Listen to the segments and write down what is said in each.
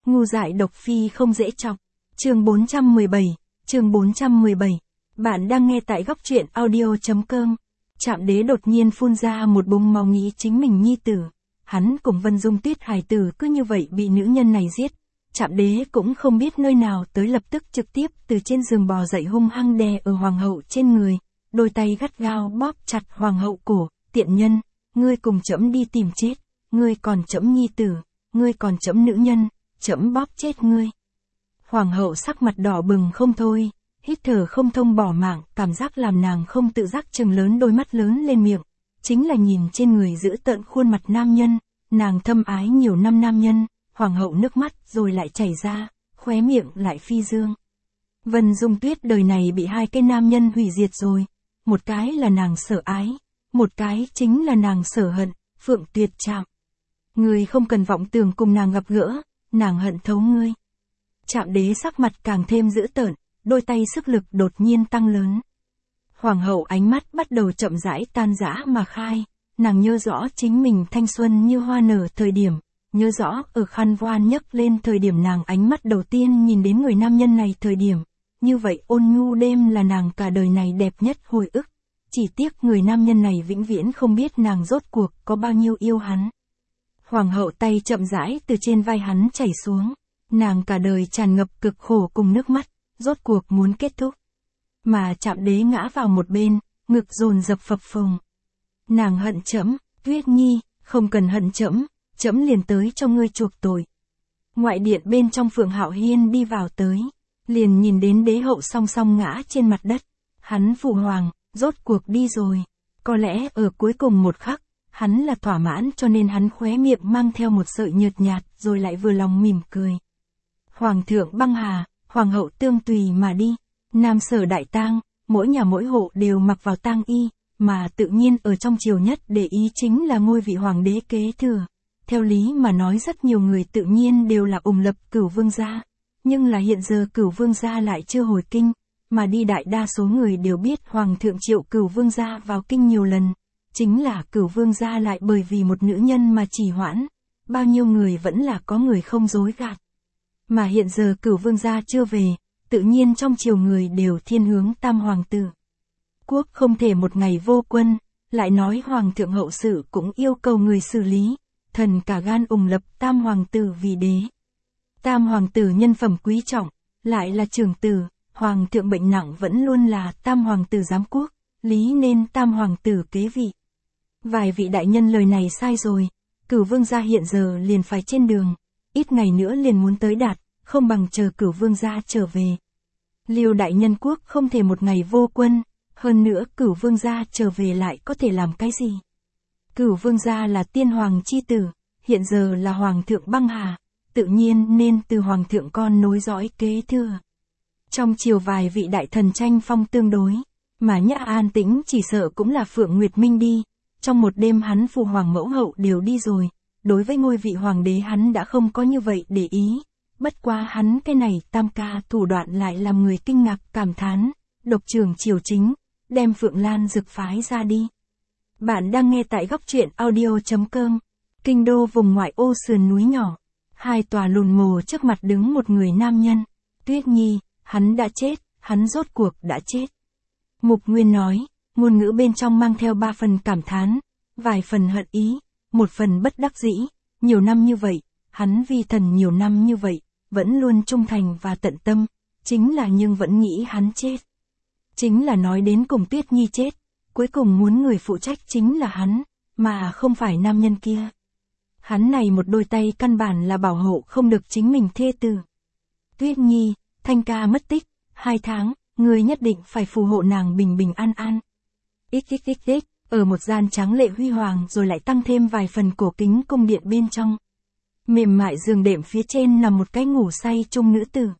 Ngu dại độc phi không dễ chọc. Chương 417, chương 417. Bạn đang nghe tại góc truyện audio.com. Trạm Đế đột nhiên phun ra một búng máu nghĩ chính mình nhi tử. Hắn cùng Vân Dung Tuyết hài tử cứ như vậy bị nữ nhân này giết. Trạm Đế cũng không biết nơi nào tới lập tức trực tiếp từ trên giường bò dậy hung hăng đè ở hoàng hậu trên người. Đôi tay gắt gao bóp chặt hoàng hậu cổ. Tiện nhân, ngươi cùng trẫm đi tìm chết. Ngươi còn trẫm nhi tử, ngươi còn trẫm nữ nhân, trẫm bóp chết ngươi. Hoàng hậu sắc mặt đỏ bừng không thôi, hít thở không thông bỏ mạng, cảm giác làm nàng không tự giác trừng lớn đôi mắt lớn lên miệng. Chính là nhìn trên người giữ tợn khuôn mặt nam nhân, nàng thâm ái nhiều năm nam nhân, hoàng hậu nước mắt rồi lại chảy ra, khóe miệng lại phi dương. Vân Dung Tuyết đời này bị hai cái nam nhân hủy diệt rồi, một cái là nàng sợ ái, một cái chính là nàng sở hận, Phượng Tuyệt Trạm. Ngươi không cần vọng tưởng cùng nàng gặp gỡ, nàng hận thấu ngươi. Trạm Đế sắc mặt càng thêm dữ tợn, đôi tay sức lực đột nhiên tăng lớn. Hoàng hậu ánh mắt bắt đầu chậm rãi tan rã mà khai, nàng nhớ rõ chính mình thanh xuân như hoa nở thời điểm, nhớ rõ ở khăn voan nhấc lên thời điểm nàng ánh mắt đầu tiên nhìn đến người nam nhân này thời điểm, như vậy ôn nhu đêm là nàng cả đời này đẹp nhất hồi ức, chỉ tiếc người nam nhân này vĩnh viễn không biết nàng rốt cuộc có bao nhiêu yêu hắn. Hoàng hậu tay chậm rãi từ trên vai hắn chảy xuống, nàng cả đời tràn ngập cực khổ cùng nước mắt, rốt cuộc muốn kết thúc. Mà Trạm Đế ngã vào một bên, ngực dồn dập phập phồng. Nàng hận trẫm, Tuyết Nhi, không cần hận trẫm, trẫm liền tới cho ngươi chuộc tội. Ngoại điện bên trong Phượng Hạo Hiên đi vào tới, liền nhìn đến đế hậu song song ngã trên mặt đất. Hắn phụ hoàng, rốt cuộc đi rồi. Có lẽ ở cuối cùng một khắc, hắn là thỏa mãn cho nên hắn khóe miệng mang theo một sợi nhợt nhạt rồi lại vừa lòng mỉm cười. Hoàng thượng băng hà, hoàng hậu tương tùy mà đi. Nam Sở đại tang, mỗi nhà mỗi hộ đều mặc vào tang y, mà tự nhiên ở trong triều nhất để ý chính là ngôi vị hoàng đế kế thừa. Theo lý mà nói rất nhiều người tự nhiên đều là ủng lập Cửu Vương gia, nhưng là hiện giờ Cửu Vương gia lại chưa hồi kinh, mà đi đại đa số người đều biết hoàng thượng triệu Cửu Vương gia vào kinh nhiều lần, chính là Cửu Vương gia lại bởi vì một nữ nhân mà trì hoãn, bao nhiêu người vẫn là có người không dối gạt. Mà hiện giờ Cửu Vương gia chưa về, tự nhiên trong triều người đều thiên hướng tam hoàng tử. Quốc không thể một ngày vô quân, lại nói hoàng thượng hậu sự cũng yêu cầu người xử lý, thần cả gan ủng lập tam hoàng tử vì đế. Tam hoàng tử nhân phẩm quý trọng, lại là trưởng tử, hoàng thượng bệnh nặng vẫn luôn là tam hoàng tử giám quốc, lý nên tam hoàng tử kế vị. Vài vị đại nhân lời này sai rồi, Cửu Vương gia hiện giờ liền phải trên đường, ít ngày nữa liền muốn tới đạt, không bằng chờ Cửu Vương gia trở về. Liêu đại nhân quốc không thể một ngày vô quân, hơn nữa Cửu Vương gia trở về lại có thể làm cái gì? Cửu Vương gia là tiên hoàng chi tử, hiện giờ là hoàng thượng băng hà, tự nhiên nên từ hoàng thượng con nối dõi kế thừa. Trong triều vài vị đại thần tranh phong tương đối, mà Nhã An Tĩnh chỉ sợ cũng là Phượng Nguyệt Minh đi, trong một đêm hắn phụ hoàng mẫu hậu đều đi rồi, đối với ngôi vị hoàng đế hắn đã không có như vậy để ý. Bất quá hắn cái này tam ca thủ đoạn lại làm người kinh ngạc cảm thán, độc trưởng triều chính, đem Phượng Lan Dực phái ra đi. Bạn đang nghe tại góc truyện audio.com, kinh đô vùng ngoại ô sườn núi nhỏ, hai tòa lùn mồ trước mặt đứng một người nam nhân, Tuyết Nhi, hắn đã chết, hắn rốt cuộc đã chết. Mục Nguyên nói, ngôn ngữ bên trong mang theo 3 phần cảm thán, vài phần hận ý, 1 phần bất đắc dĩ, nhiều năm như vậy, hắn vì thần nhiều năm như vậy, vẫn luôn trung thành và tận tâm, chính là nhưng vẫn nghĩ hắn chết. Chính là nói đến cùng Tuyết Nhi chết, cuối cùng muốn người phụ trách chính là hắn, mà không phải nam nhân kia. Hắn này một đôi tay căn bản là bảo hộ không được chính mình thê tử. Tuyết Nhi, Thanh ca mất tích, 2 tháng, người nhất định phải phù hộ nàng bình bình an an. XXXX, ở một gian tráng lệ huy hoàng rồi lại tăng thêm vài phần cổ kính cung điện bên trong. Mềm mại giường đệm phía trên nằm một cái ngủ say chung nữ tử.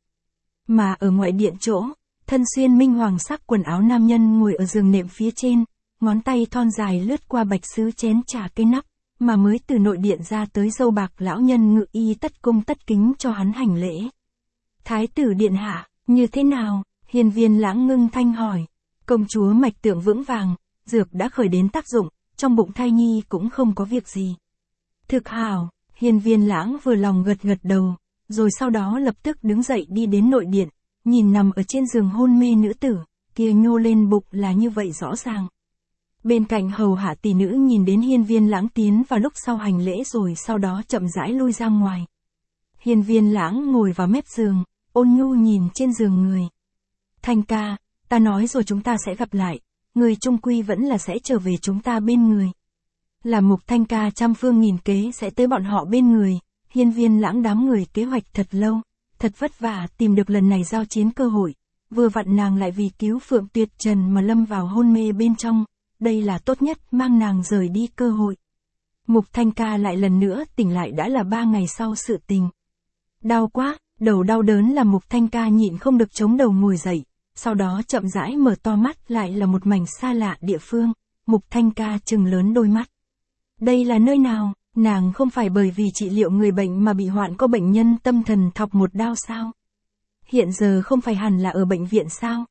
Mà ở ngoại điện chỗ, thân xuyên minh hoàng sắc quần áo nam nhân ngồi ở giường nệm phía trên, ngón tay thon dài lướt qua bạch sứ chén trà cây nắp, mà mới từ nội điện ra tới dâu bạc lão nhân ngự y tất cung tất kính cho hắn hành lễ. Thái tử điện hạ, như thế nào? Hiên Viên Lãng ngưng thanh hỏi. Công chúa mạch tượng vững vàng, dược đã khởi đến tác dụng, trong bụng thai nhi cũng không có việc gì. Thực hảo. Hiên Viên Lãng vừa lòng gật gật đầu, rồi sau đó lập tức đứng dậy đi đến nội điện, nhìn nằm ở trên giường hôn mê nữ tử, kia nhô lên bụng là như vậy rõ ràng. Bên cạnh hầu hạ tỷ nữ nhìn đến Hiên Viên Lãng tiến vào lúc sau hành lễ rồi sau đó chậm rãi lui ra ngoài. Hiên Viên Lãng ngồi vào mép giường, ôn nhu nhìn trên giường người. Thanh ca, ta nói rồi chúng ta sẽ gặp lại, người chung quy vẫn là sẽ trở về chúng ta bên người. Là Mục Thanh ca trăm phương nghìn kế sẽ tới bọn họ bên người, Hiên Viên Lãng đám người kế hoạch thật lâu, thật vất vả tìm được lần này giao chiến cơ hội, vừa vặn nàng lại vì cứu Phượng Tuyệt Trần mà lâm vào hôn mê bên trong, đây là tốt nhất mang nàng rời đi cơ hội. Mục Thanh ca lại lần nữa tỉnh lại đã là 3 ngày sau sự tình. Đau quá, đầu đau đớn là Mục Thanh ca nhịn không được chống đầu ngồi dậy, sau đó chậm rãi mở to mắt lại là một mảnh xa lạ địa phương, Mục Thanh ca trừng lớn đôi mắt. Đây là nơi nào? Nàng không phải bởi vì trị liệu người bệnh mà bị hoạn có bệnh nhân tâm thần thọc một đao sao? Hiện giờ không phải hẳn là ở bệnh viện sao?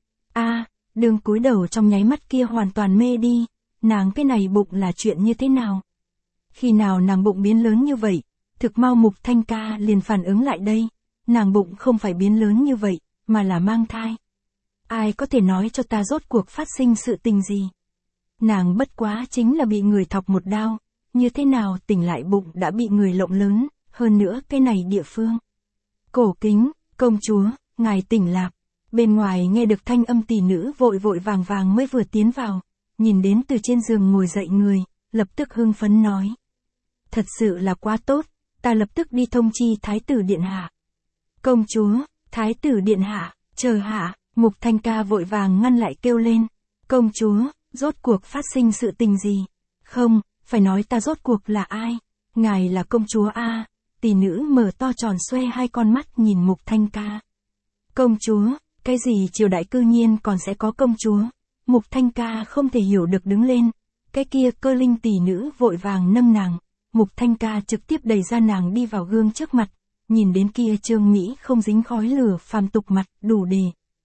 Đường cúi đầu trong nháy mắt kia hoàn toàn mê đi, nàng cái này bụng là chuyện như thế nào? Khi nào nàng bụng biến lớn như vậy? Thực mau Mục Thanh ca liền phản ứng lại đây, nàng bụng không phải biến lớn như vậy, mà là mang thai. Ai có thể nói cho ta rốt cuộc phát sinh sự tình gì? Nàng bất quá chính là bị người thọc một đao, như thế nào tỉnh lại bụng đã bị người lộng lớn, hơn nữa cái này địa phương. Cổ kính, công chúa, ngài tỉnh lạc. Bên ngoài nghe được thanh âm tỷ nữ vội vội vàng vàng mới vừa tiến vào, nhìn đến từ trên giường ngồi dậy người, lập tức hưng phấn nói. Thật sự là quá tốt, ta lập tức đi thông chi thái tử điện hạ. Công chúa, thái tử điện hạ, chờ hạ, Mục Thanh ca vội vàng ngăn lại kêu lên. Công chúa, rốt cuộc phát sinh sự tình gì? Không, phải nói ta rốt cuộc là ai? Ngài là công chúa a. Tỷ nữ mở to tròn xoe hai con mắt nhìn Mục Thanh ca. Công chúa, cái gì triều đại cư nhiên còn sẽ có công chúa? Mục Thanh ca không thể hiểu được đứng lên. Cái kia Cơ Linh tỷ nữ vội vàng nâng nàng. Mục Thanh ca trực tiếp đẩy ra nàng đi vào gương trước mặt. Nhìn đến kia trương mỹ không dính khói lửa phàm tục mặt đủ đề.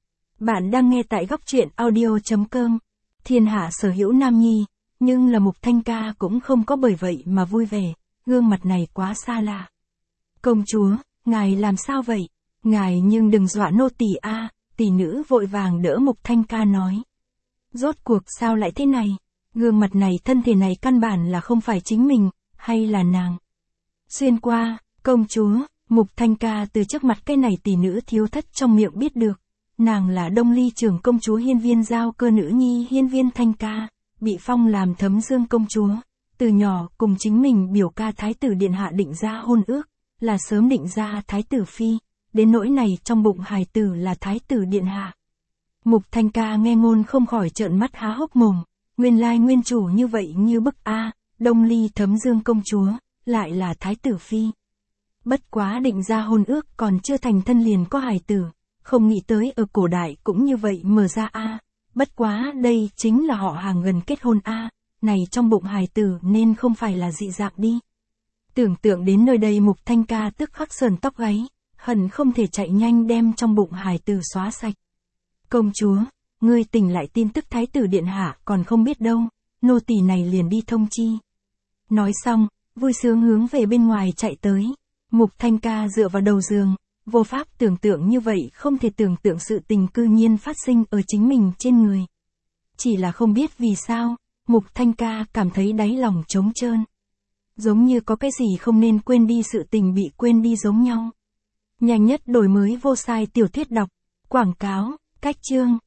Bạn đang nghe tại góc truyện audio.com. Thiên hạ sở hữu nam nhi. Nhưng là Mục Thanh ca cũng không có bởi vậy mà vui vẻ. Gương mặt này quá xa lạ. Công chúa, ngài làm sao vậy? Ngài nhưng đừng dọa nô tỳ a. Tỷ nữ vội vàng đỡ Mục Thanh ca nói. Rốt cuộc sao lại thế này? Gương mặt này thân thể này căn bản là không phải chính mình, hay là nàng? Xuyên qua, công chúa, Mục Thanh ca từ trước mặt cái này tỷ nữ thiếu thất trong miệng biết được. Nàng là Đông Ly trưởng công chúa Hiên Viên Giao Cơ nữ nhi Hiên Viên Thanh ca, bị phong làm Thấm Dương công chúa. Từ nhỏ cùng chính mình biểu ca thái tử điện hạ định ra hôn ước, là sớm định ra thái tử phi. Đến nỗi này trong bụng hài tử là thái tử điện hạ. Mục Thanh ca nghe ngôn không khỏi trợn mắt há hốc mồm, nguyên lai nguyên chủ như vậy như bức a, Đông Ly Thấm Dương công chúa, lại là thái tử phi. Bất quá định ra hôn ước còn chưa thành thân liền có hài tử, không nghĩ tới ở cổ đại cũng như vậy mở ra a, bất quá đây chính là họ hàng gần kết hôn a, này trong bụng hài tử nên không phải là dị dạng đi. Tưởng tượng đến nơi đây Mục Thanh ca tức khắc sờn tóc gáy. Hận không thể chạy nhanh đem trong bụng hài tử xóa sạch. Công chúa, ngươi tỉnh lại tin tức thái tử điện hạ còn không biết đâu, nô tỳ này liền đi thông chi. Nói xong, vui sướng hướng về bên ngoài chạy tới. Mục Thanh ca dựa vào đầu giường, vô pháp tưởng tượng như vậy không thể tưởng tượng sự tình cư nhiên phát sinh ở chính mình trên người. Chỉ là không biết vì sao, Mục Thanh ca cảm thấy đáy lòng trống trơn. Giống như có cái gì không nên quên đi sự tình bị quên đi giống nhau. Nhanh nhất đổi mới vô sai tiểu thuyết đọc, quảng cáo, cách chương.